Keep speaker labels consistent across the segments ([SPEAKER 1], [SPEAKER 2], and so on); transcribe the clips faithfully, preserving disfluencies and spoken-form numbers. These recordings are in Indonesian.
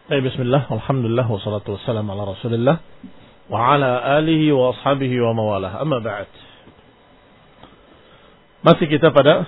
[SPEAKER 1] Baik, bismillah, alhamdulillah, wassalatu wassalamu ala rasulillah wa ala alihi wa ashabihi wa mawalah. Amma ba'd. Masih kita pada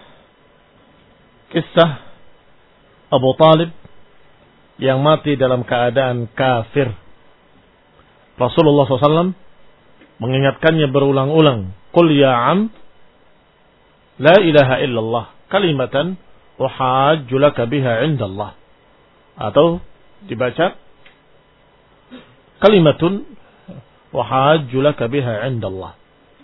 [SPEAKER 1] kisah Abu Talib yang mati dalam keadaan kafir. Rasulullah shallallahu alaihi wasallam mengingatkannya berulang-ulang, Qul ya am, la ilaha illallah, kalimatan uhajju laka biha indallah. Atau dibaca kalimatun wahajju laka biha indallah.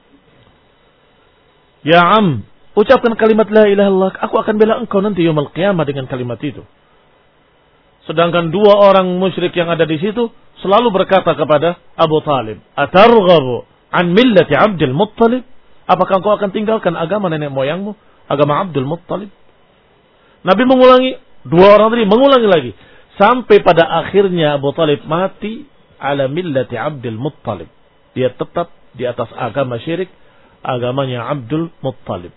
[SPEAKER 1] Ya am, ucapkan kalimat la ilaha illallah, aku akan bela engkau nanti yaumul qiyamah dengan kalimat itu. Sedangkan dua orang musyrik yang ada di situ selalu berkata kepada Abu Talib, atarghabu an millati Abdul Muttalib? Apakah engkau akan tinggalkan agama nenek moyangmu, agama Abdul Muttalib? Nabi mengulangi, dua orang tadi mengulangi lagi. Sampai pada akhirnya Abu Talib mati ala millati Abdul Muttalib. Dia tetap di atas agama syirik, agamanya Abdul Muttalib.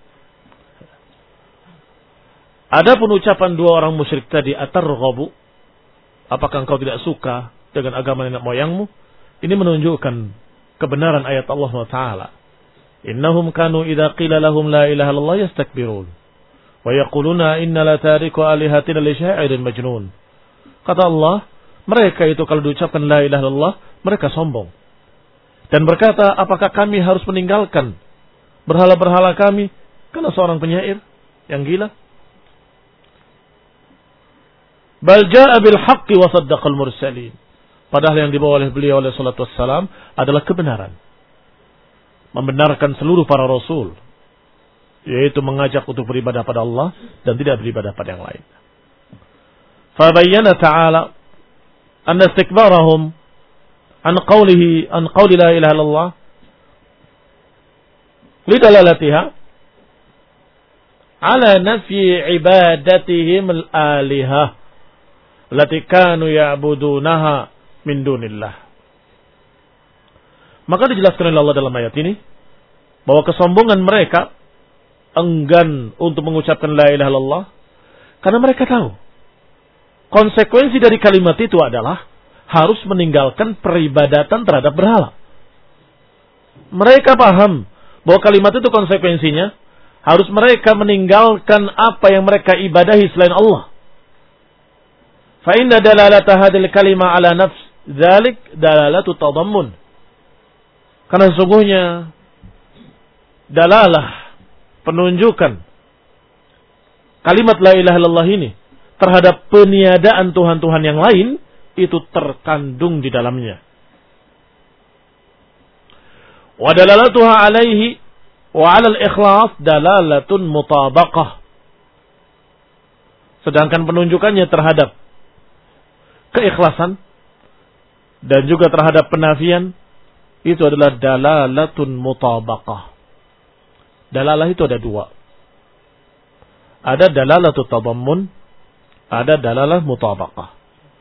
[SPEAKER 1] Adapun ucapan dua orang musyrik tadi, atarghabu, apakah engkau tidak suka dengan agama nenek moyangmu? Ini menunjukkan kebenaran ayat Allah subhanahu wa taala. Innahum kanu idza qila lahum la ilaha illallah yastakbirun wa yaquluna inna la tariku alihatina li sya'irin majnun. Kata Allah, mereka itu kalau diucapkan la ilaha illallah, mereka sombong. Dan berkata, apakah kami harus meninggalkan berhala-berhala kami karena seorang penyair yang gila? Bal jaa bil haqqi wa saddaqal mursalin. Padahal yang dibawa oleh beliau oleh salatu wassalam adalah kebenaran. Membenarkan seluruh para rasul, yaitu mengajak untuk beribadah pada Allah dan tidak beribadah pada yang lain. فبين تعالى أن استكبارهم عن قوله عن قول لا إله إلا الله لدلالتها على نفي عبادتهم الآلهة التي كانوا يعبدونها من دون الله. Maka dijelaskan oleh Allah dalam ayat ini bahwa kesombongan mereka enggan untuk mengucapkan la ilaha illallah karena mereka tahu konsekuensi dari kalimat itu adalah harus meninggalkan peribadatan terhadap berhala. Mereka paham bahwa kalimat itu konsekuensinya harus mereka meninggalkan apa yang mereka ibadahi selain Allah. Fa inna dalalata hadhil kalimah ala nafs dzalik dalalatu tadammun. Karena sesungguhnya dalalah penunjukan kalimat la ilaha illallah ini terhadap peniadaan Tuhan-Tuhan yang lain itu terkandung di dalamnya. Wa dalalatuha alaihi wa 'ala al-ikhlas dalalatun mutabaqah. Sedangkan penunjukannya terhadap keikhlasan dan juga terhadap penafian itu adalah dalalatun mutabaqah. Dalalah itu ada dua. Ada dalalatu tadammun, ada dalalah mutabaqah.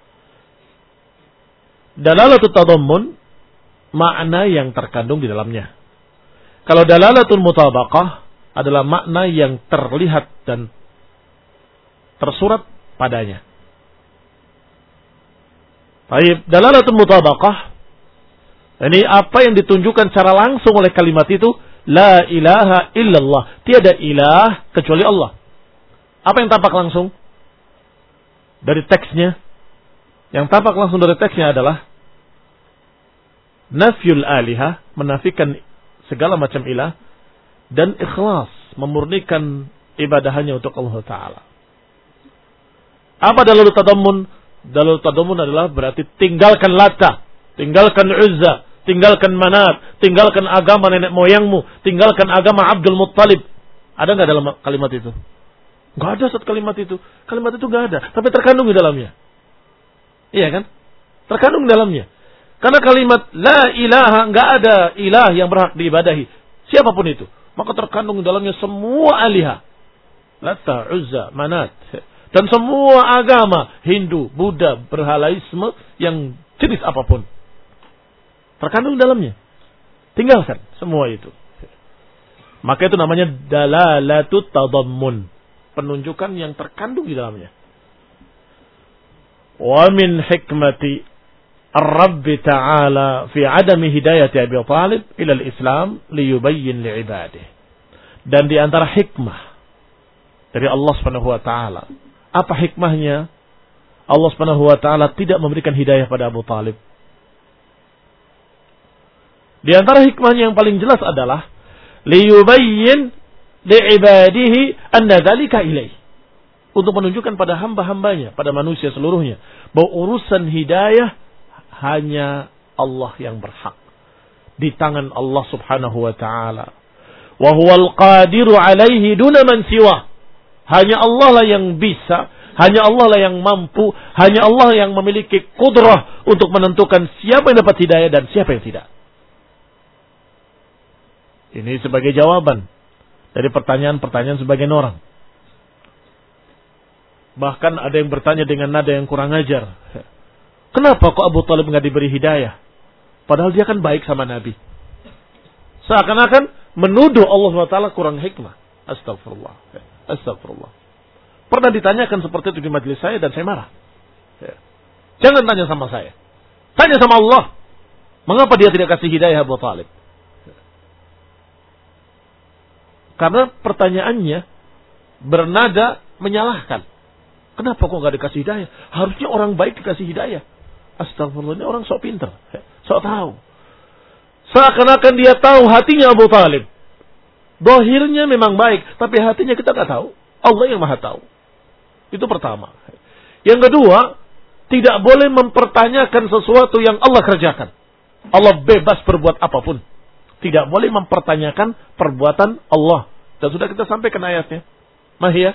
[SPEAKER 1] Dalalatul tadammun makna yang terkandung di dalamnya. Kalau dalalatul mutabaqah adalah makna yang terlihat dan tersurat padanya. Baik, dalalatul mutabaqah ini apa yang ditunjukkan secara langsung oleh kalimat itu, la ilaha illallah, tiada ilah kecuali Allah. Apa yang tampak langsung dari teksnya? Yang tampak langsung dari teksnya adalah nafyul alihah, menafikan segala macam ilah, dan ikhlas, memurnikan ibadahannya untuk Allah Ta'ala. Apa dalil tadammun? Dalil tadammun adalah berarti tinggalkan Lata, tinggalkan Uzza, tinggalkan Manat, tinggalkan agama nenek moyangmu, tinggalkan agama Abdul Muttalib. Ada nggak dalam kalimat itu? Nggak ada satu kalimat itu. Kalimat itu nggak ada, tapi terkandung di dalamnya. Iya kan? Terkandung di dalamnya. Karena kalimat la ilaha, nggak ada ilah yang berhak diibadahi, siapapun itu. Maka terkandung di dalamnya semua alihah, Lata, Uzza, Manat, dan semua agama Hindu, Buddha, berhalaisme yang jenis apapun. Terkandung di dalamnya. Tinggalkan semua itu. Maka itu namanya dalalatut tadammun, penunjukan yang terkandung di dalamnya. wa min hikmati ar-Rabb ta'ala fi adami hidayati Abi Thalib ila al-Islam liyubayyin li'ibadihi. Dan di antara hikmah dari Allah Subhanahu wa taala, apa hikmahnya? Allah Subhanahu wa taala tidak memberikan hidayah pada Abu Thalib. Di antara hikmahnya yang paling jelas adalah liyubayyin li'ibadihi anna dzalika ilaih. Untuk menunjukkan pada hamba-hambanya, pada manusia seluruhnya, bahwa urusan hidayah hanya Allah yang berhak. Di tangan Allah Subhanahu wa taala. Wa huwal qadiru alaihi duna man siwa. Hanya Allah lah yang bisa, hanya Allah lah yang mampu, hanya Allah yang memiliki kudrah untuk menentukan siapa yang dapat hidayah dan siapa yang tidak. Ini sebagai jawaban dari pertanyaan-pertanyaan sebagian orang. Bahkan ada yang bertanya dengan nada yang kurang ajar. Kenapa kok Abu Thalib nggak diberi hidayah? Padahal dia kan baik sama Nabi. Seakan-akan menuduh Allah subhanahu wa taala kurang hikmah. Astagfirullah. Astagfirullah. Pernah ditanyakan seperti itu di majelis saya dan saya marah. Jangan tanya sama saya. Tanya sama Allah. Mengapa dia tidak kasih hidayah Abu Thalib? Karena pertanyaannya bernada menyalahkan. Kenapa kok nggak dikasih hidayah? Harusnya orang baik dikasih hidayah. Astagfirullah, ini orang sok pintar, sok tahu. Seakan-akan dia tahu hatinya Abu Thalib. Dohirnya memang baik, tapi hatinya kita nggak tahu. Allah yang maha tahu. Itu pertama. Yang kedua, tidak boleh mempertanyakan sesuatu yang Allah kerjakan. Allah bebas berbuat apapun. Tidak boleh mempertanyakan perbuatan Allah. Dan sudah kita sampaikan ayatnya. Mahiyah.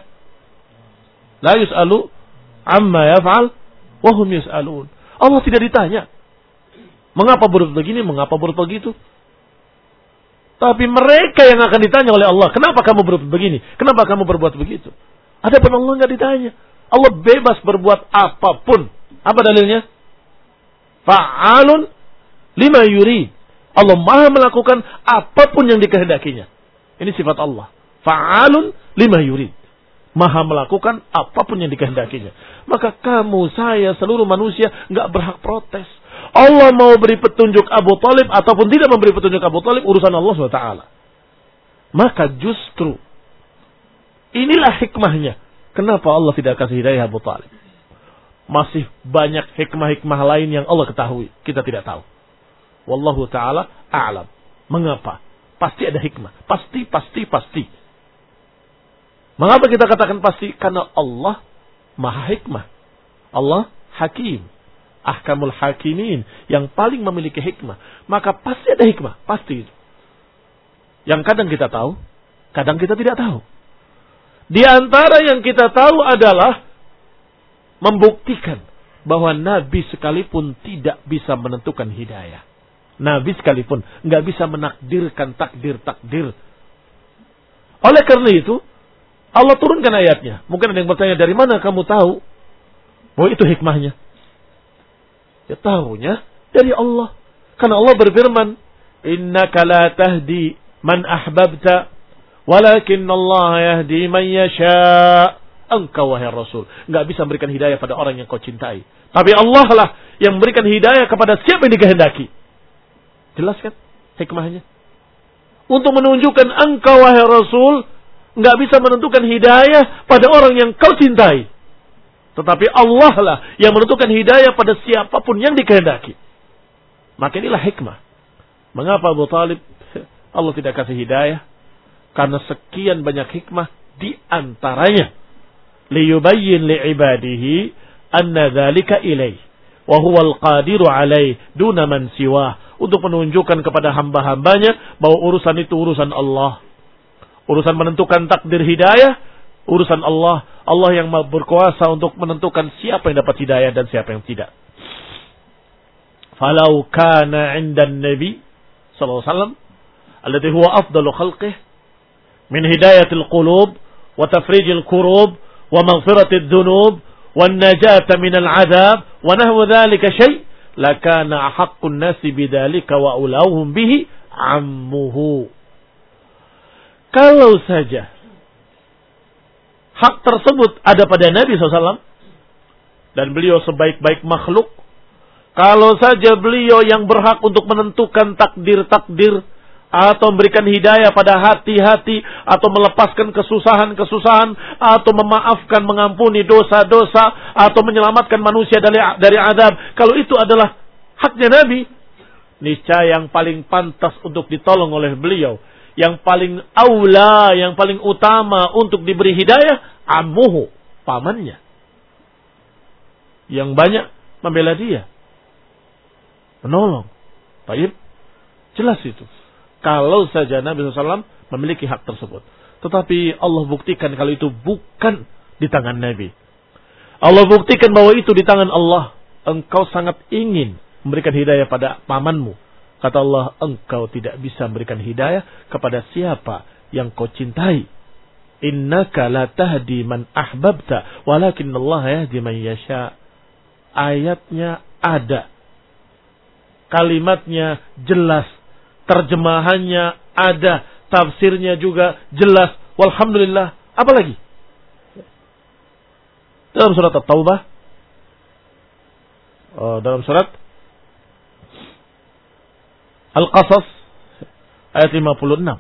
[SPEAKER 1] La yus'alu amma yaf'al wa hum yus'alun. Allah tidak ditanya. Mengapa berbuat begini, mengapa berbuat begitu? Tapi mereka yang akan ditanya oleh Allah. Kenapa kamu berbuat begini? Kenapa kamu berbuat begitu? Adapun Allah enggak ditanya. Allah bebas berbuat apapun. Apa dalilnya? Fa'alun lima yurid. Allah maha melakukan apapun yang dikehendakinya. Ini sifat Allah. Fa'alun lima yurid. Maha melakukan apapun yang dikehendakinya. Maka kamu, saya, seluruh manusia nggak berhak protes. Allah mau beri petunjuk Abu Thalib ataupun tidak memberi petunjuk Abu Thalib, urusan Allah subhanahu wa taala. Maka justru inilah hikmahnya. Kenapa Allah tidak kasih hidayah Abu Thalib? Masih banyak hikmah-hikmah lain yang Allah ketahui. Kita tidak tahu. Wallahu ta'ala a'lam. Mengapa? Pasti ada hikmah. Pasti, pasti, pasti. Mengapa kita katakan pasti? Karena Allah maha hikmah. Allah hakim. Ahkamul hakimin. Yang paling memiliki hikmah. Maka pasti ada hikmah. Pasti itu. Yang kadang kita tahu. Kadang kita tidak tahu. Di antara yang kita tahu adalah membuktikan bahwa Nabi sekalipun tidak bisa menentukan hidayah. Nabi sekalipun nggak bisa menakdirkan takdir-takdir. Oleh karena itu, Allah turunkan ayatnya. Mungkin ada yang bertanya, dari mana kamu tahu bahwa itu hikmahnya? Ya tahunya dari Allah. Karena Allah berfirman, innaka la tahdi man ahbabta, walakin Allah yahdi man yasha. Engkau wahai Rasul nggak bisa memberikan hidayah pada orang yang kau cintai. Tapi Allah lah yang memberikan hidayah kepada siapa yang dikehendaki. Jelas kan hikmahnya? Untuk menunjukkan engkau wahai Rasul nggak bisa menentukan hidayah pada orang yang kau cintai. Tetapi Allah lah yang menentukan hidayah pada siapapun yang dikehendaki. Maka inilah hikmah. Mengapa Abu Thalib Allah tidak kasih hidayah? Karena sekian banyak hikmah di antaranya. Liyubayyin li'ibadihi anna dzalika ilaih. Wa huwal qadiru alaih duna man siwah. Untuk menunjukkan kepada hamba-hambanya bahwa urusan itu urusan Allah. Urusan menentukan takdir hidayah, urusan Allah. Allah yang berkuasa untuk menentukan siapa yang dapat hidayah dan siapa yang tidak. Falau kana 'indan Nabi sallallahu alaihi wasallam alladhi huwa afdalu khalqih min hidayatil qulub wa tafrijil kurub wa maghfiratil dhunub wan najata minal 'adzab wa nahwu dhalika syai' lakana ahaqqun nasi bidzalika wa ulauhum bihi ammuhu. Kalau saja hak tersebut ada pada Nabi shallallahu alaihi wasallam, dan beliau sebaik-baik makhluk. Kalau saja beliau yang berhak untuk menentukan takdir-takdir atau memberikan hidayah pada hati-hati atau melepaskan kesusahan-kesusahan atau memaafkan, mengampuni dosa-dosa atau menyelamatkan manusia dari dari azab, kalau itu adalah haknya Nabi, niscaya yang paling pantas untuk ditolong oleh beliau, yang paling aula, yang paling utama untuk diberi hidayah, ammuhu, pamannya, yang banyak membela dia, menolong. Baik, jelas itu. Kalau saja Nabi shallallahu alaihi wasallam memiliki hak tersebut. Tetapi Allah buktikan kalau itu bukan di tangan Nabi. Allah buktikan bahwa itu di tangan Allah. Engkau sangat ingin memberikan hidayah pada pamanmu. Kata Allah, engkau tidak bisa memberikan hidayah kepada siapa yang kau cintai. Innaka la tahdi man ahbabta, walakin Allah yahdi man yasha. Ayatnya ada. Kalimatnya jelas. Terjemahannya ada, tafsirnya juga jelas. Walhamdulillah. Apa lagi? Dalam surat At-Taubah, oh, dalam surat Al-Qasas ayat lima puluh enam.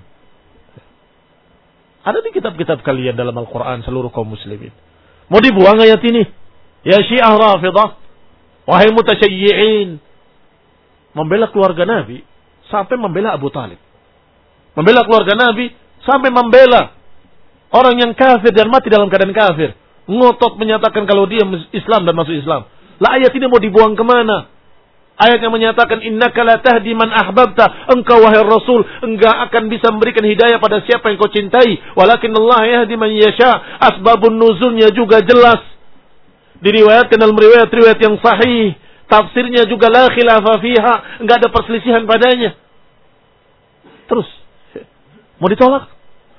[SPEAKER 1] Ada di kitab-kitab kalian dalam Al-Quran seluruh kaum muslimin. Mau dibuang ayat ini? Ya Syiah Rafidah, wahai mutasyayyi'in, membela keluarga Nabi sampai membela Abu Talib. Membela keluarga Nabi sampai membela orang yang kafir dan mati dalam keadaan kafir. Ngotot menyatakan kalau dia Islam dan masuk Islam. Lah ayat ini mau dibuang kemana? Ayat yang menyatakan innaka la tahdi man ahbabta, engkau wahai Rasul enggak akan bisa memberikan hidayah pada siapa yang kau cintai, walakin Allah yahdi man yasha. Asbabun nuzulnya juga jelas, diriwayatkan dalam riwayat-riwayat yang sahih. Tafsirnya juga la khilafa fiha, enggak ada perselisihan padanya. Terus mau ditolak?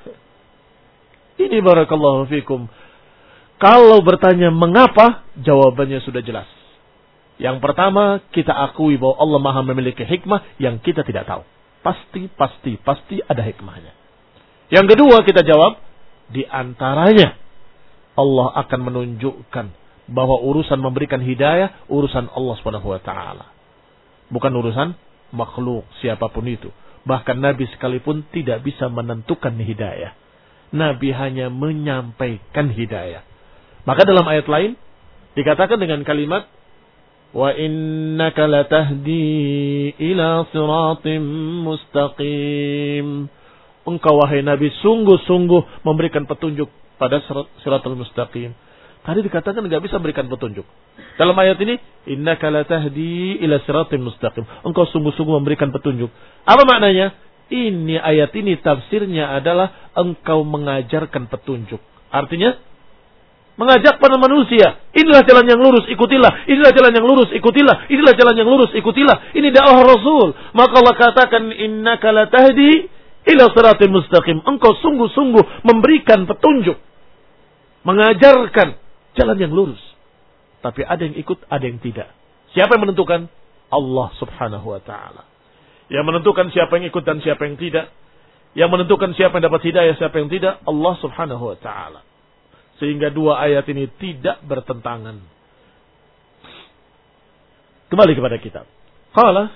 [SPEAKER 1] Ini barakallahu fikum. Kalau bertanya mengapa, jawabannya sudah jelas. Yang pertama, kita akui bahwa Allah Maha memiliki hikmah yang kita tidak tahu. Pasti, pasti, pasti ada hikmahnya. Yang kedua, kita jawab, di antaranya Allah akan menunjukkan bahwa urusan memberikan hidayah, urusan Allah subhanahu wa taala. Bukan urusan makhluk siapapun itu. Bahkan Nabi sekalipun tidak bisa menentukan hidayah. Nabi hanya menyampaikan hidayah. Maka dalam ayat lain dikatakan dengan kalimat wa innaka latahdi ila siratim mustaqim. Engkau wahai Nabi sungguh-sungguh memberikan petunjuk pada siratul mustaqim. Tadi dikatakan enggak bisa berikan petunjuk. Dalam ayat ini, innaka latahdi ila siratim mustaqim. Engkau sungguh-sungguh memberikan petunjuk. Apa maknanya? Ini ayat ini tafsirnya adalah engkau mengajarkan petunjuk. Artinya mengajak pada manusia, inilah jalan yang lurus, ikutilah. Inilah jalan yang lurus, ikutilah. Inilah jalan yang lurus, ikutilah. Ini dakwah Rasul. Maka Allah katakan innaka latahdi ila siratim mustaqim. Engkau sungguh-sungguh memberikan petunjuk, mengajarkan jalan yang lurus. Tapi ada yang ikut, ada yang tidak. Siapa yang menentukan? Allah subhanahu wa ta'ala. Yang menentukan siapa yang ikut dan siapa yang tidak. Yang menentukan siapa yang dapat hidayah, siapa yang tidak. Allah subhanahu wa ta'ala. Sehingga dua ayat ini tidak bertentangan. Kembali kepada kitab. Qala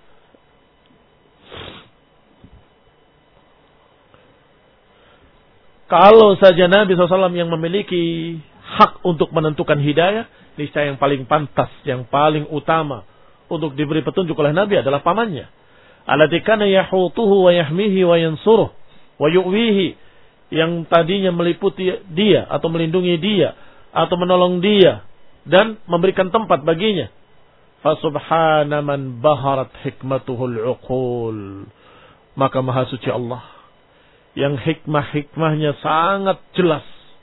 [SPEAKER 1] kalau saja Nabi shallallahu alaihi wasallam yang memiliki hak untuk menentukan hidayah, niscaya yang paling pantas, yang paling utama untuk diberi petunjuk oleh Nabi adalah pamannya. Alladzi kana yahutuhu wa yahmihi wa yansuruh wa yu'wihi, yang tadinya meliputi dia atau melindungi dia atau menolong dia dan memberikan tempat baginya. Fa subhana man baharat hikmatuhul uqul. Maka maha suci Allah yang hikmah-hikmahnya sangat jelas.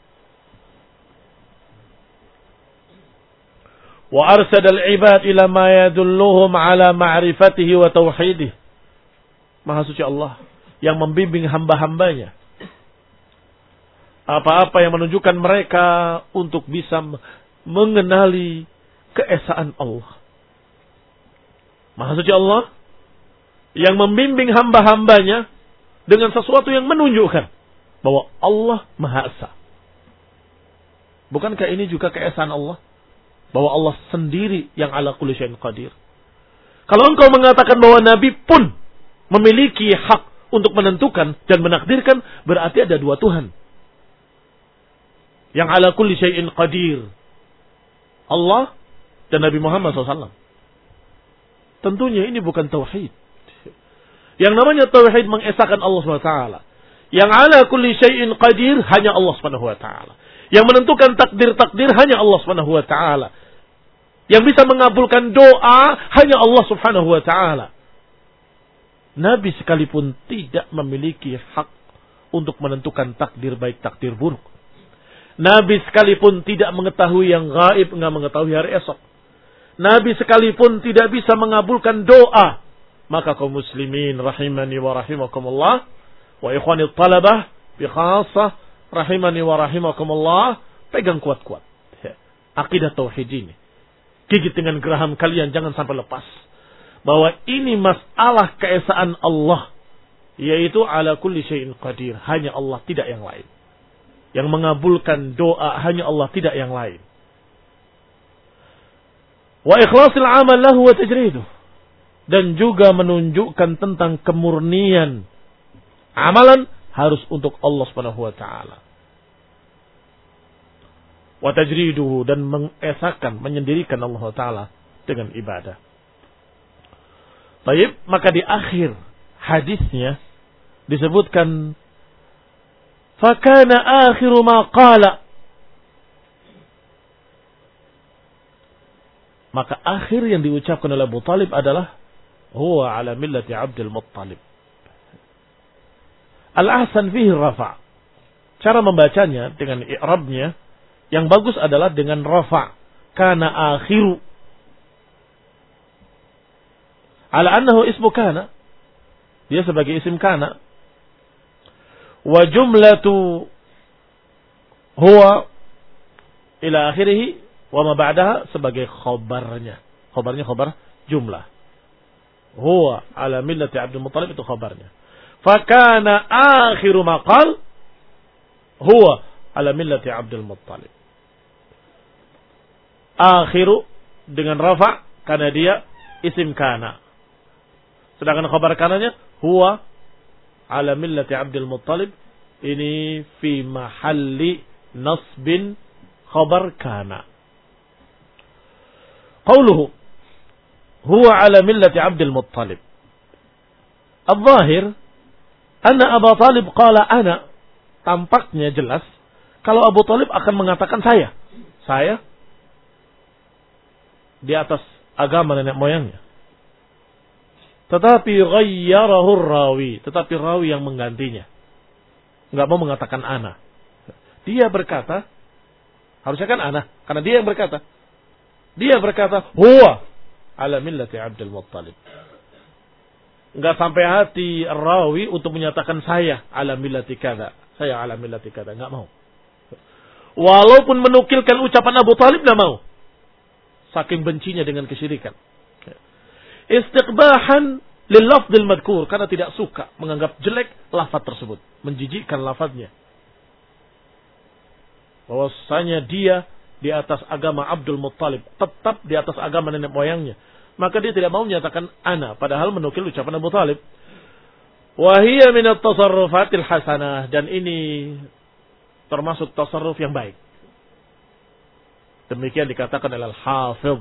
[SPEAKER 1] Wa arsadal ibad ila ma yadulluhum ala ma'rifatihi wa tauhidih. Maha suci Allah yang membimbing hamba-hambanya. Apa-apa yang menunjukkan mereka untuk bisa mengenali keesaan Allah. Maha suci Allah yang membimbing hamba-hambanya dengan sesuatu yang menunjukkan bahwa Allah Maha Esa. Bukankah ini juga keesaan Allah? bahwa Allah sendiri yang ala kulli syai'in qadir. Kalau engkau mengatakan bahwa Nabi pun memiliki hak untuk menentukan dan menakdirkan, berarti ada dua Tuhan. Yang ala kulli syai'in qadir. Allah dan Nabi Muhammad shallallahu alaihi wasallam. Tentunya ini bukan tauhid. Yang namanya tauhid mengesahkan Allah subhanahu wa taala. Yang ala kulli syai'in qadir hanya Allah subhanahu wa taala. Yang menentukan takdir-takdir hanya Allah subhanahu wa taala. Yang bisa mengabulkan doa hanya Allah subhanahu wa ta'ala. Nabi sekalipun tidak memiliki hak untuk menentukan takdir baik takdir buruk. Nabi sekalipun tidak mengetahui yang gaib, enggak mengetahui hari esok. Nabi sekalipun tidak bisa mengabulkan doa. Maka kaum muslimin rahimani wa rahimakumullah, wa ikhwani talabah bi khassah rahimani wa rahimakumullah, pegang kuat-kuat akidah tauhid ini. Gigit dengan geraham kalian, jangan sampai lepas. Bahwa ini masalah keesaan Allah. Yaitu ala kulli syai'in qadir. Hanya Allah, tidak yang lain. Yang mengabulkan doa hanya Allah, tidak yang lain. Wa ikhlasil amal lahu wa tajriduh. Dan juga menunjukkan tentang kemurnian. Amalan harus untuk Allah subhanahu wa ta'ala. Wa tajriduhu, dan mengesahkan, menyendirikan Allah Ta'ala dengan ibadah. Baik, maka di akhir hadisnya disebutkan fakana akhiru ma qala, maka akhir yang diucapkan oleh Abu Talib adalah huwa ala millati Abdul Muttalib. Al-ahsan fihi rafa'. Cara membacanya dengan i'rabnya yang bagus adalah dengan rafa', kana akhiru. Ala annahu ismu kana. Dia sebagai isim kana. Wa jumlatu huwa ila akhirih wa ma ba'daha sebagai khabarnya. Khabarnya khabar jumlah. Huwa ala millati Abdul Muttalib, itu khabarnya. Fakana akhiru maqal huwa ala millati Abdul Muttalib. Akhiru dengan rafa' karena dia isim kana. Sedangkan khabar kananya huwa ala millati Abdul Muttalib, ini fi mahalli nasbin khabar kana. Qauluhu huwa ala millati Abdul Muttalib. Al-zahir anna Abu Talib qala ana. Tampaknya jelas kalau Abu Talib akan mengatakan saya. Saya di atas agama nenek moyangnya. Tetapi ghayyarahu rawi, tetapi rawi yang menggantinya. Enggak mau mengatakan ana. Dia berkata, harusnya kan ana, karena dia yang berkata. Dia berkata, huwa ala millati Abdul Muttalib. Enggak sampai hati rawi untuk menyatakan saya ala millati kada. Saya ala millati kada, enggak mau. Walaupun menukilkan ucapan Abu Talib, enggak mau. Saking bencinya dengan kesyirikan. Istiqbahan lil lafdil madkur, karena tidak suka menganggap jelek lafaz tersebut, menjijikkan lafaznya. Bahwasanya dia di atas agama Abdul Muttalib, tetap di atas agama nenek moyangnya. Maka dia tidak mau menyatakan ana, padahal menukil ucapan Abu Talib. Wa hiya min at-tasarrufatil hasanah, dan ini termasuk tasarruf yang baik. Demikian dikatakan oleh Al-Hafidh.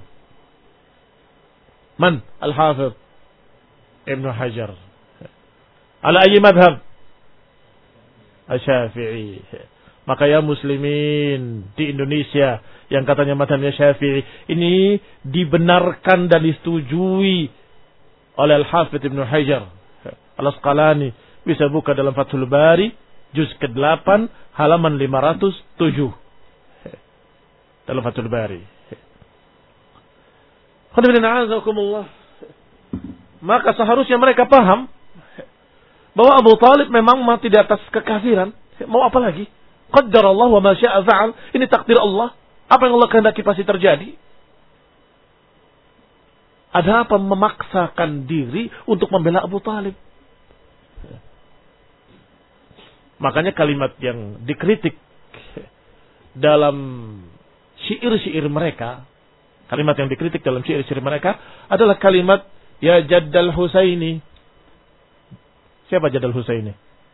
[SPEAKER 1] Man? Al-Hafidh Ibn Hajar. Ala ayyi madhab? Asy-Syafi'i. Maka ya muslimin di Indonesia yang katanya madhabnya Syafi'i, ini dibenarkan dan disetujui oleh Al-Hafidh Ibn Hajar Al-Asqalani. Bisa buka dalam Fathul Bari juz kedelapan halaman lima ratus tujuh. Dalam Fathul Bari. Maka seharusnya mereka paham bahwa Abu Talib memang mati di atas kekafiran. Mau apa lagi? Qaddarallah wa ma syaa fa'al. Ini takdir Allah. Apa yang Allah kehendaki pasti terjadi. Ada apa memaksakan diri untuk membela Abu Talib? Makanya kalimat yang dikritik dalam syair-syair mereka Kalimat yang dikritik dalam syair-syair mereka adalah kalimat ya Jaddal Husaini. Siapa Jaddal Husaini?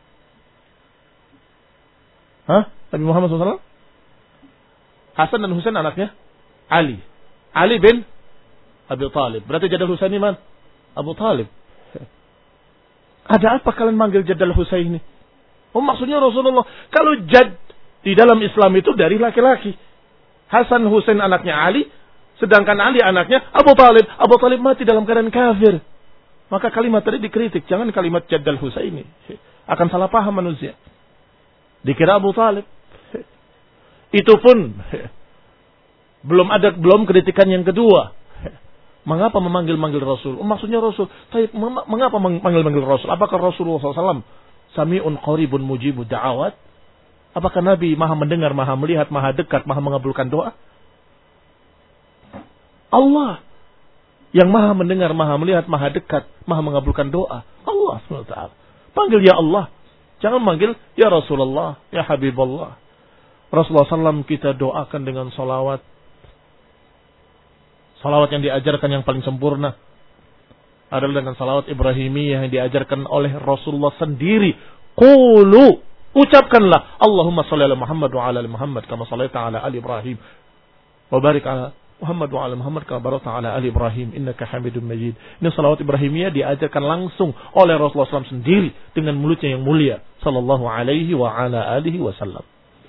[SPEAKER 1] Hah? Nabi Muhammad shallallahu alaihi wasallam? Hasan dan Husain anaknya Ali. Ali bin Abi Talib. Berarti Jaddal Husaini man? Abu Talib. Ada apa kalian manggil Jaddal Husaini? Oh, maksudnya Rasulullah. Kalau Jad di dalam Islam itu dari laki-laki. Hasan Husain anaknya Ali. Sedangkan Ali anaknya Abu Talib. Abu Talib mati dalam keadaan kafir. Maka kalimat tadi dikritik. Jangan kalimat Jaddal Husaini. Akan salah paham manusia. Dikira Abu Talib. Itu pun belum ada belum kritikan yang kedua. Mengapa memanggil-manggil Rasul? Oh, maksudnya Rasul. Tapi mengapa memanggil-manggil Rasul? Apakah Rasulullah shallallahu alaihi wasallam sami'un qaribun mujibud da'awat? Apakah Nabi maha mendengar, maha melihat, maha dekat, maha mengabulkan doa? Allah yang maha mendengar, maha melihat, maha dekat, maha mengabulkan doa. Allah subhanahu wa taala. Panggil ya Allah. Jangan manggil ya Rasulullah, ya Habibullah. Rasulullah shallallahu alaihi wasallam kita doakan dengan salawat. Salawat yang diajarkan yang paling sempurna adalah dengan salawat Ibrahimiyah yang diajarkan oleh Rasulullah sendiri. Qulu, ucapkanlah Allahumma shalli ala Muhammad wa ala ali Muhammad kama shallaita ala ali Ibrahim wa barik ala Muhammad wa ala Muhammad kama barakta ala ali Ibrahim innaka Hamidum Majid. Ini salawat Ibrahimiyah diajarkan langsung oleh Rasulullah shallallahu alaihi wasallam sendiri dengan mulutnya yang mulia sallallahu alaihi wa ala alihi wasallam.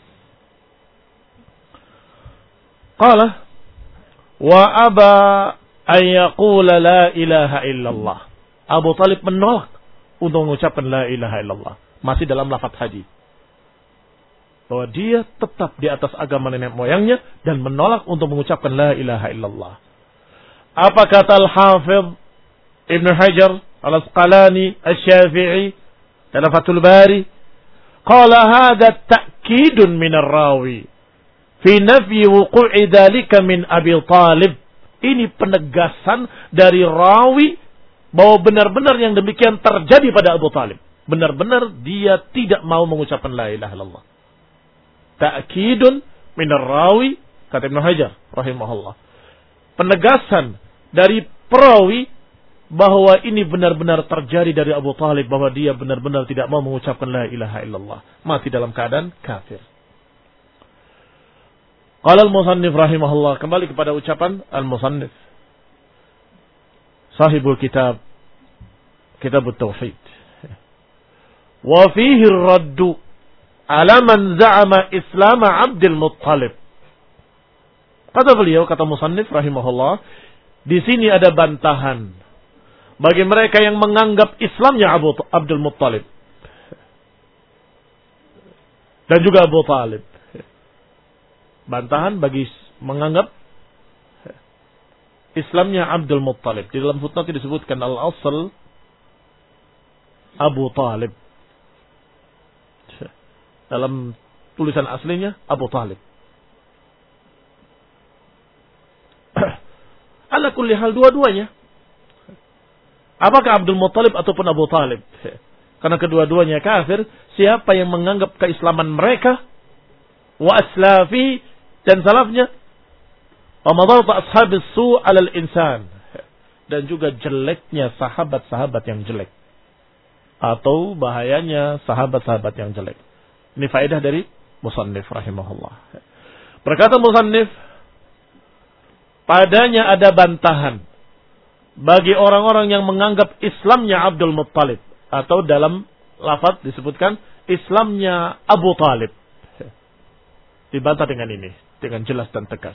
[SPEAKER 1] Qala wa aba an yaqula la ilaha illallah. Abu Talib menolak untuk mengucapkan la ilaha illallah. Masih dalam lafaz hadis. Bahwa dia tetap di atas agama nenek moyangnya dan menolak untuk mengucapkan la ilaha illallah. Apa kata Al-Hafidh Ibn Hajar Al-Asqalani Al-Syafi'i dalam Fathul Bari? Qala hadha ta'kidun min ar-rawi fi nafyi wuqu'i dhalika min Abi Talib. Ini penegasan dari rawi bahwa benar-benar yang demikian terjadi pada Abu Talib. Benar-benar dia tidak mau mengucapkan la ilaha illallah. Ta'kidun min ar-rawi, kata Ibnu Hajar rahimahullah. Penegasan dari perawi bahwa ini benar-benar terjadi dari Abu Talib, bahwa dia benar-benar tidak mau mengucapkan la ilaha illallah, masih dalam keadaan kafir. Qala al-musannif rahimahullah, kembali kepada ucapan al-musannif sahibul kitab, kitab at-tauhid. Wa fihi ar-raddu ala man za'ama Islam Abdul Muttalib. Kata beliau, kata musannif rahimahullah, di sini ada bantahan bagi mereka yang menganggap Islamnya Abu Abdul Muttalib dan juga Abu Talib. Bantahan bagi menganggap Islamnya Abdul Muttalib. Di dalam footnote disebutkan al-asl Abu Talib. Dalam tulisan aslinya Abu Talib. Ala kulli hal dua-duanya. Apakah Abdul Muttalib ataupun Abu Talib? Karena kedua-duanya kafir. Siapa yang menganggap keislaman mereka wa aslafi dan salafnya wa madarata ashabis su' 'alal insan, dan juga jeleknya sahabat-sahabat yang jelek atau bahayanya sahabat-sahabat yang jelek. Ini faedah dari musannif rahimahullah. Berkata musannif, padanya ada bantahan bagi orang-orang yang menganggap Islamnya Abdul Muttalib, atau dalam lafaz disebutkan Islamnya Abu Talib. Dibantah dengan ini, dengan jelas dan tegas.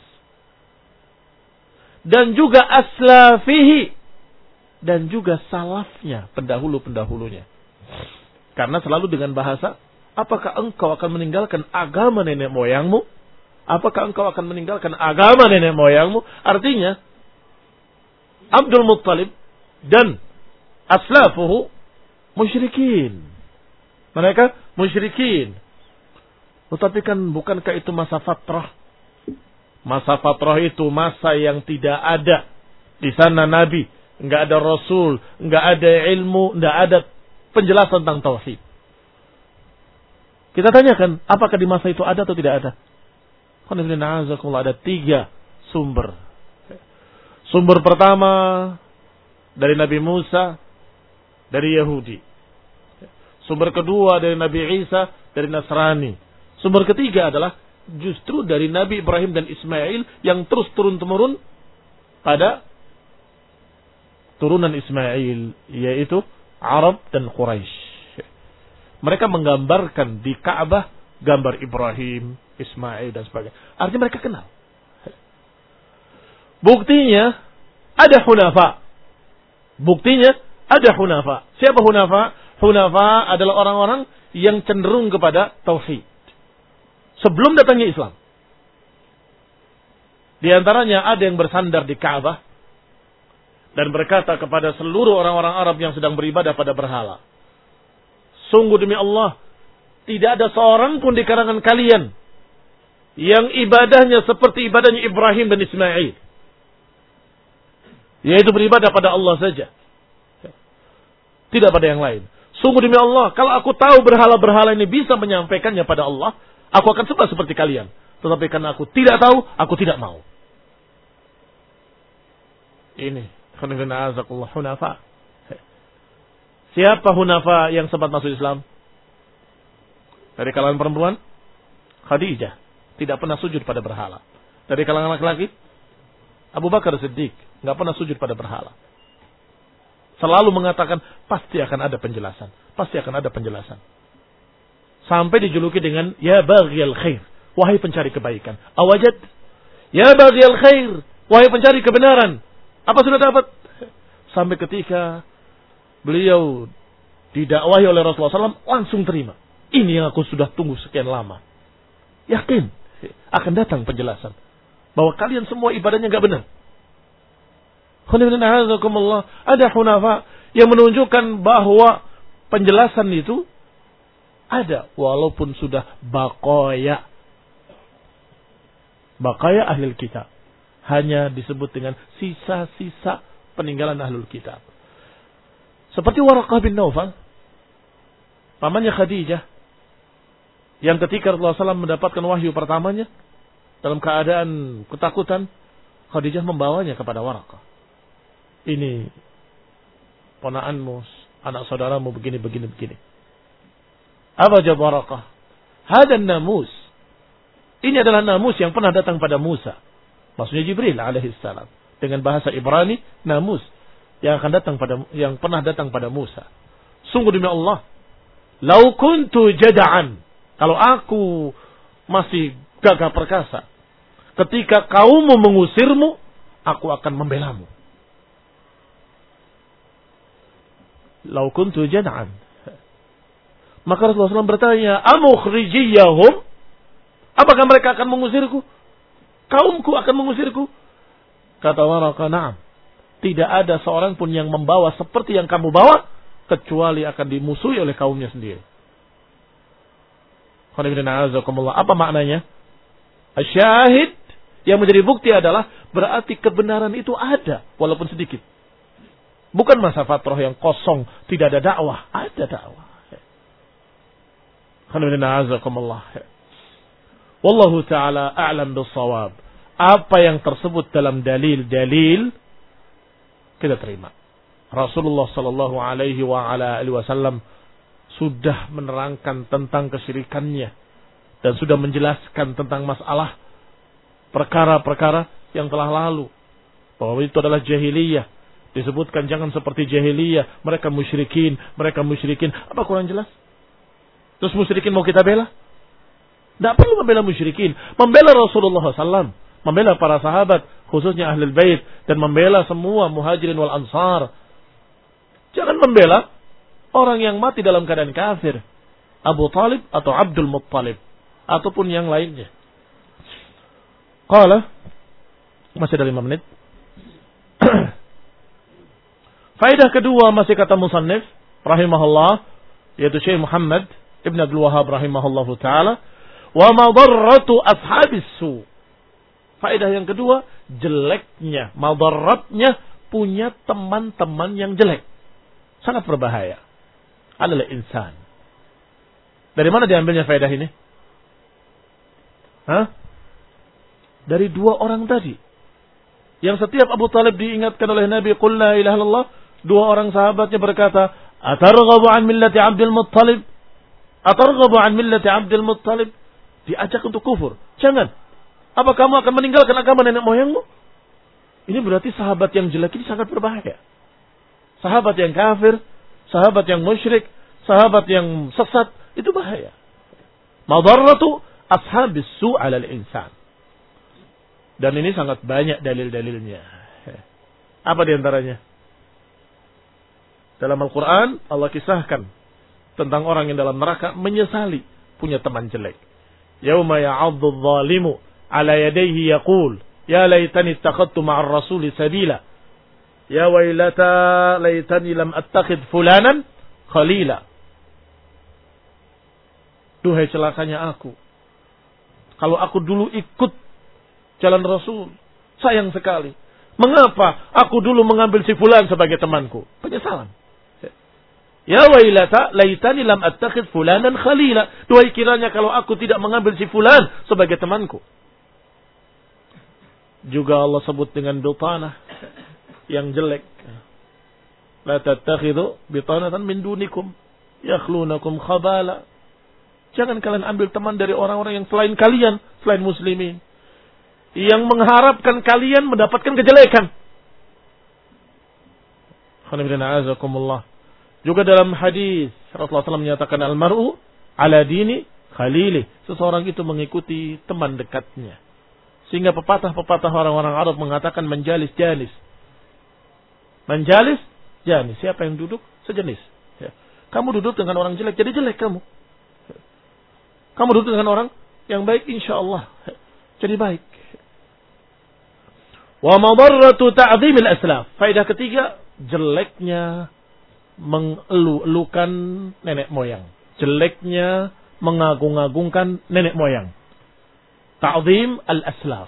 [SPEAKER 1] Dan juga aslafihi, dan juga salafnya, pendahulu-pendahulunya. Karena selalu dengan bahasa, apakah engkau akan meninggalkan agama nenek moyangmu? Apakah engkau akan meninggalkan agama nenek moyangmu? Artinya, Abdul Muttalib dan aslafuhu musyrikin. Mereka musyrikin. Tetapi kan bukankah itu masa fatrah? Masa fatrah itu masa yang tidak ada di sana Nabi, enggak ada Rasul, enggak ada ilmu, enggak ada penjelasan tentang tauhid. Kita tanyakan, apakah di masa itu ada atau tidak ada? Ada tiga sumber Sumber pertama dari Nabi Musa, dari Yahudi. Sumber kedua dari Nabi Isa, dari Nasrani. Sumber ketiga adalah justru dari Nabi Ibrahim dan Ismail yang terus turun-temurun pada turunan Ismail, yaitu Arab dan Quraisy. Mereka menggambarkan di Ka'bah gambar Ibrahim, Ismail dan sebagainya. Artinya mereka kenal. Buktinya ada hunafa. Buktinya ada hunafa. Siapa hunafa? Hunafa adalah orang-orang yang cenderung kepada tauhid sebelum datangnya Islam. Di antaranya ada yang bersandar di Ka'bah dan berkata kepada seluruh orang-orang Arab yang sedang beribadah pada berhala, sungguh demi Allah, tidak ada seorang pun di kalangan kalian yang ibadahnya seperti ibadahnya Ibrahim dan Ismail, yaitu beribadah pada Allah saja, tidak pada yang lain. Sungguh demi Allah, kalau aku tahu berhala-berhala ini bisa menyampaikannya pada Allah, aku akan sembah seperti kalian. Tetapi karena aku tidak tahu, aku tidak mau. Ini hunafa. Siapa hunafa yang sempat masuk Islam? Dari kalangan perempuan, Khadijah, tidak pernah sujud pada berhala. Dari kalangan laki-laki, Abu Bakar Siddiq, nggak pernah sujud pada berhala. Selalu mengatakan pasti akan ada penjelasan, pasti akan ada penjelasan. Sampai dijuluki dengan ya baghiyal khair, wahai pencari kebaikan. Awajad, ya baghiyal khair, wahai pencari kebenaran. Apa sudah dapat? Sampai ketika beliau didakwahi oleh Rasulullah shallallahu alaihi wasallam, langsung terima. Ini yang aku sudah tunggu sekian lama. Yakin akan datang penjelasan bahwa kalian semua ibadahnya nggak benar. Ada hunafa yang menunjukkan bahwa penjelasan itu ada walaupun sudah baqaya. Baqaya ahlul kitab. Hanya disebut dengan sisa-sisa peninggalan ahlul kitab. Seperti Waraqah bin Naufal, pamannya Khadijah, yang ketika Rasulullah shallallahu alaihi wasallam mendapatkan wahyu pertamanya, dalam keadaan ketakutan, Khadijah membawanya kepada Waraqah. Ini ponaanmu, anak saudaramu begini, begini, begini. Apa jawab Waraqah? Hadan namus. Ini adalah namus yang pernah datang pada Musa. Maksudnya Jibril alaihissalam. Dengan bahasa Ibrani, namus yang akan datang pada, yang pernah datang pada Musa. Sungguh demi Allah, lau kuntu jada'an, kalau aku masih gagah perkasa, ketika kaummu mengusirmu, aku akan membelamu. Lau kuntu jada'an. Maka Rasulullah shallallahu alaihi wasallam bertanya, amukhrijiyahum? Apakah mereka akan mengusirku? Kaumku akan mengusirku? Kata Waraqah, na'am. Tidak ada seorang pun yang membawa seperti yang kamu bawa, kecuali akan dimusuhi oleh kaumnya sendiri. Apa maknanya? Asyahid yang menjadi bukti adalah berarti kebenaran itu ada, walaupun sedikit. Bukan masa fatrah yang kosong, tidak ada dakwah. Ada dakwah. Wallahu ta'ala a'lam bis-shawab. Apa yang tersebut dalam dalil-dalil, kita terima. Rasulullah sallallahu alaihi wa ala alihi wasallam sudah menerangkan tentang kesyirikannya dan sudah menjelaskan tentang masalah perkara-perkara yang telah lalu, bahwa itu adalah jahiliyah. Disebutkan jangan seperti jahiliyah, mereka musyrikin, mereka musyrikin. Apa kurang jelas? Terus musyrikin mau kita bela? Tidak perlu membela musyrikin, membela Rasulullah sallallahu alaihi wasallam, membela para sahabat, khususnya ahlul bait, dan membela semua muhajirin wal ansar. Jangan membela orang yang mati dalam keadaan kafir, Abu Talib atau Abdul Muttalib, ataupun yang lainnya. Qala, masih ada lima menit. Faedah kedua masih kata musannif rahimahullah, yaitu Syekh Muhammad Ibn Abdul Wahhab rahimahullahu taala, wa madarratu ashabis su. Faedah yang kedua, jeleknya, madaratnya punya teman-teman yang jelek. Sangat berbahaya. Adalah insan. Dari mana diambilnya faedah ini? Hah? Dari dua orang tadi. Yang setiap Abu Talib diingatkan oleh Nabi, "Qul la ilaha illallah." Dua orang sahabatnya berkata, "Atarghabu an millati Abdul Muttalib?" Atarghabu an millati Abdul Muttalib? Diajak untuk kufur. Jangan. Apa kamu akan meninggalkan agama nenek moyangmu? Ini berarti sahabat yang jelek ini sangat berbahaya. Sahabat yang kafir, sahabat yang musyrik, sahabat yang sesat, itu bahaya. Madarratu ashabis su' 'alal insan. Dan ini sangat banyak dalil-dalilnya. Apa di antaranya? Dalam Al-Quran, Allah kisahkan tentang orang yang dalam neraka menyesali punya teman jelek. Yauma ya'addu adh-dhalimu 'ala yadayhi yaqul, ya laitani ittakhadtu ma'ar rasuli sabila. Ya wailata laitani lam attakhidh fulanan khalila. Duhai celakanya aku. Kalau aku dulu ikut jalan Rasul, sayang sekali. Mengapa aku dulu mengambil si fulan sebagai temanku? Penyesalan. Ya wailata laitani lam attakhidh fulanan khalila. Duhai kiranya kalau aku tidak mengambil si fulan sebagai temanku. Juga Allah sebut dengan bitanah yang jelek. La tattakhidhu bitanatan min dunikum yakhlunakum khabala. Jangan kalian ambil teman dari orang-orang yang selain kalian, selain muslimin, yang mengharapkan kalian mendapatkan kejelekan. Alhamdulillah. Juga dalam hadis Rasulullah shallallahu alaihi wasallam menyatakan al-mar'u ala dini khalili. Seseorang itu mengikuti teman dekatnya. Sehingga pepatah-pepatah orang-orang Arab mengatakan menjalis janis. Menjalis janis. Siapa yang duduk sejenis. Ya. Kamu duduk dengan orang jelek, jadi jelek kamu. Kamu duduk dengan orang yang baik, insya Allah jadi baik. Wa madarratu ta'zimil aslaf. Faedah ketiga, jeleknya mengeluh-elukan nenek moyang. Jeleknya mengagung-agungkan nenek moyang. Ta'zim al-aslaf.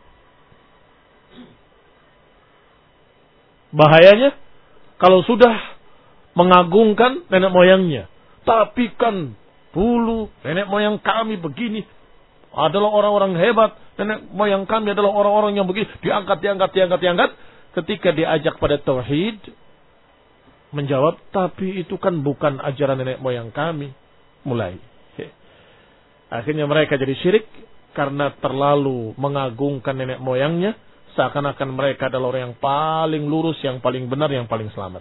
[SPEAKER 1] Bahayanya kalau sudah mengagungkan nenek moyangnya, tapi kan dulu nenek moyang kami begini, adalah orang-orang hebat, nenek moyang kami adalah orang-orang yang begini, diangkat, diangkat, diangkat, diangkat. Ketika diajak pada tauhid, menjawab, tapi itu kan bukan ajaran nenek moyang kami. Mulai. Akhirnya mereka jadi syirik karena terlalu mengagungkan nenek moyangnya, seakan-akan mereka adalah orang yang paling lurus, yang paling benar, yang paling selamat.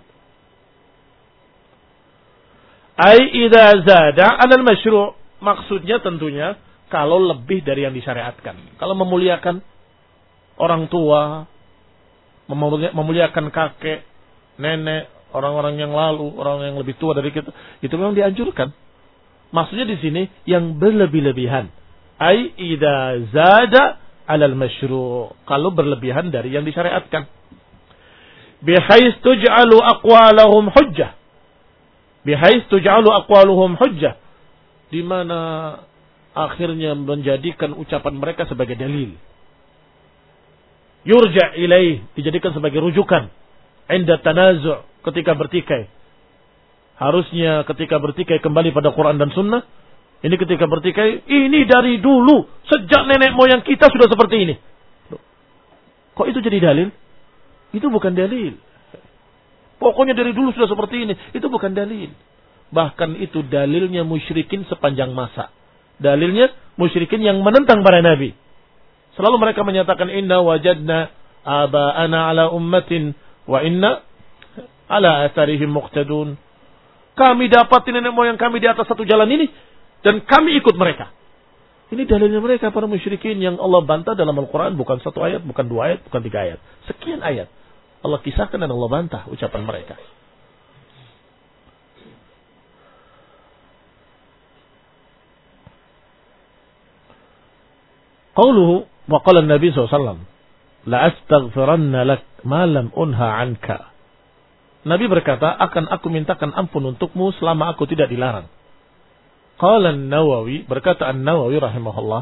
[SPEAKER 1] Ai idza zada 'alal masyru', maksudnya tentunya kalau lebih dari yang disyariatkan. Kalau memuliakan orang tua, memuliakan kakek, nenek, orang-orang yang lalu, orang yang lebih tua dari kita, itu memang dianjurkan. Maksudnya di sini yang berlebih-lebihan. Ai idza zada 'alal masyru', kalau berlebihan dari yang disyariatkan. Bihais tuj'alu aqwalahum hujjah. Bihais tuj'alu aqwaluhum hujjah, di mana akhirnya menjadikan ucapan mereka sebagai dalil. Yurja' ilaih, dijadikan sebagai rujukan. Inda tanazu', ketika bertikai. Harusnya ketika bertikai kembali pada Quran dan Sunnah. Ini ketika bertikai, ini dari dulu, sejak nenek moyang kita sudah seperti ini. Kok itu jadi dalil? Itu bukan dalil. Pokoknya dari dulu sudah seperti ini. Itu bukan dalil. Bahkan itu dalilnya musyrikin sepanjang masa. Dalilnya musyrikin yang menentang para nabi. Selalu mereka menyatakan, inna wajadna aba'ana ala ummatin wa inna ala atharihim muqtadun. Kami dapatin nenek moyang kami di atas satu jalan ini, dan kami ikut mereka. Ini dalilnya mereka, para musyrikin, yang Allah bantah dalam Al-Quran. Bukan satu ayat, bukan dua ayat, bukan tiga ayat. Sekian ayat Allah kisahkan dan Allah bantah ucapan mereka. Qauluhu wa qala an-nabi sallallahu alaihi wasallam, la astaghfiranna lak ma lam unha anka. Nabi berkata, akan aku mintakan ampun untukmu selama aku tidak dilarang. Qala an-Nawawi, berkata an-Nawawi rahimahullah.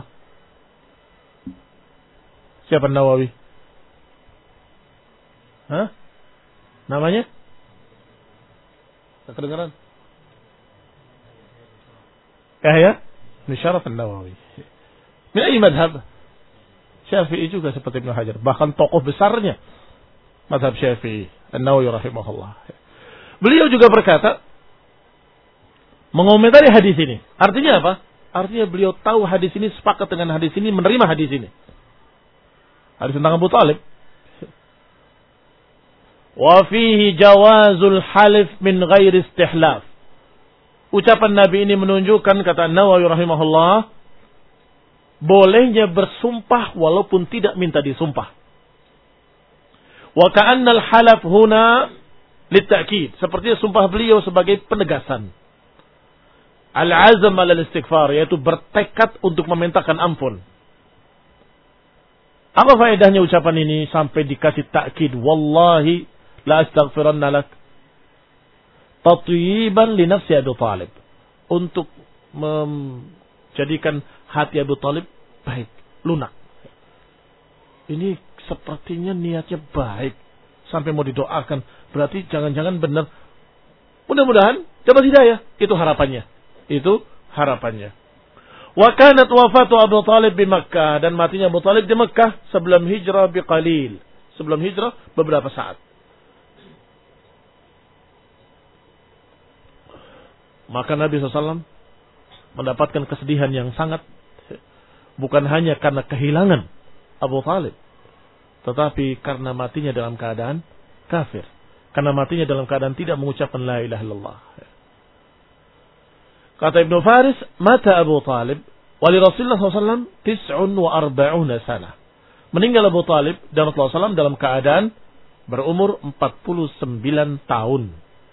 [SPEAKER 1] Siapa an-Nawawi? Hah? Namanya? Tak kedengaran? Yahya bin Syaraf an-Nawawi. Min ayy madhab? Syafi'i juga seperti Ibnu Hajar, bahkan tokoh besarnya mazhab Syafi'i, An-Nawawi rahimahullah. Beliau juga berkata, mengomentari hadis ini. Artinya apa? Artinya beliau tahu hadis ini, sepakat dengan hadis ini, menerima hadis ini. Hadis tentang Abu Talib. Wa fihi jawazul halif min ghairi istihlaf. Ucapan Nabi ini menunjukkan, kata An-Nawawi rahimahullah, bolehnya bersumpah walaupun tidak minta disumpah. Wa ka'annal halaf huna litta'kid. Sepertinya sumpah beliau sebagai penegasan. Al-azam al-istighfar, yaitu bertekad untuk memintakan ampun. Apa faedahnya ucapan ini sampai dikasih ta'kid? Wallahi la astaghfiranna lak. Tatyiban li nafsi Abu Talib. Untuk menjadikan hati Abu Talib baik, lunak. Ini sepertinya niatnya baik. Sampai mau didoakan. Berarti jangan-jangan benar. Mudah-mudahan dapat hidayah. Itu harapannya. Itu harapannya. Wa kanat wafatu Abu Talib di Makkah. Dan matinya Abu Talib di Makkah sebelum hijrah biqalil. Sebelum hijrah beberapa saat. Maka Nabi shallallahu alaihi wasallam mendapatkan kesedihan yang sangat. Bukan hanya karena kehilangan Abu Talib, tetapi karena matinya dalam keadaan kafir. Karena matinya dalam keadaan tidak mengucapkan la ilaha illallah. Kata Ibnu Faris, mata Abu Talib wali Rasulullah shallallahu alaihi wasallam tis'un wa arba'una sana. Meninggal Abu Talib dan Rasulullah shallallahu alaihi wasallam dalam keadaan berumur empat puluh sembilan tahun.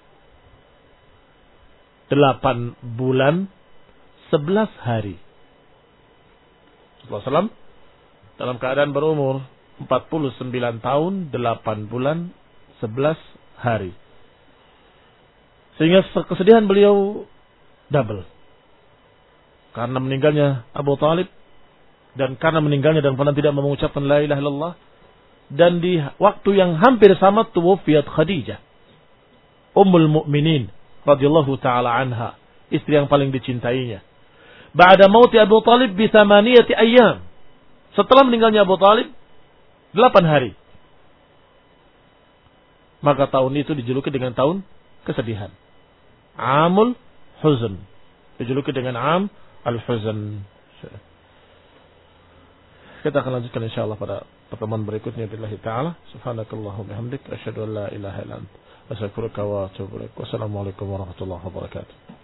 [SPEAKER 1] delapan bulan sebelas hari. Rasulullah shallallahu alaihi wasallam dalam keadaan berumur empat puluh sembilan tahun, delapan bulan, sebelas hari. Sehingga kesedihan beliau double. Karena meninggalnya Abu Talib, dan karena meninggalnya dan pernah tidak mengucapkan la ilaha illallah, dan di waktu yang hampir sama tuwufiyat Khadijah, Ummul Mukminin radhiyallahu taala anha, istri yang paling dicintainya. Ba'da mauti Abu Talib bi thamaniyati ayyam. Setelah meninggalnya Abu Talib delapan hari. Maka tahun itu dijuluki dengan tahun kesedihan. Amul Huzn. Dijuluki dengan Am Al-Huzn. Kita akan lanjutkan insyaallah pada pertemuan berikutnya billahi taala. Subhanakallahumma bihamdik asyhadu an la ilaha illa anta astaghfiruka wa atubu ilaik. Wassalamualaikum warahmatullahi wabarakatuh.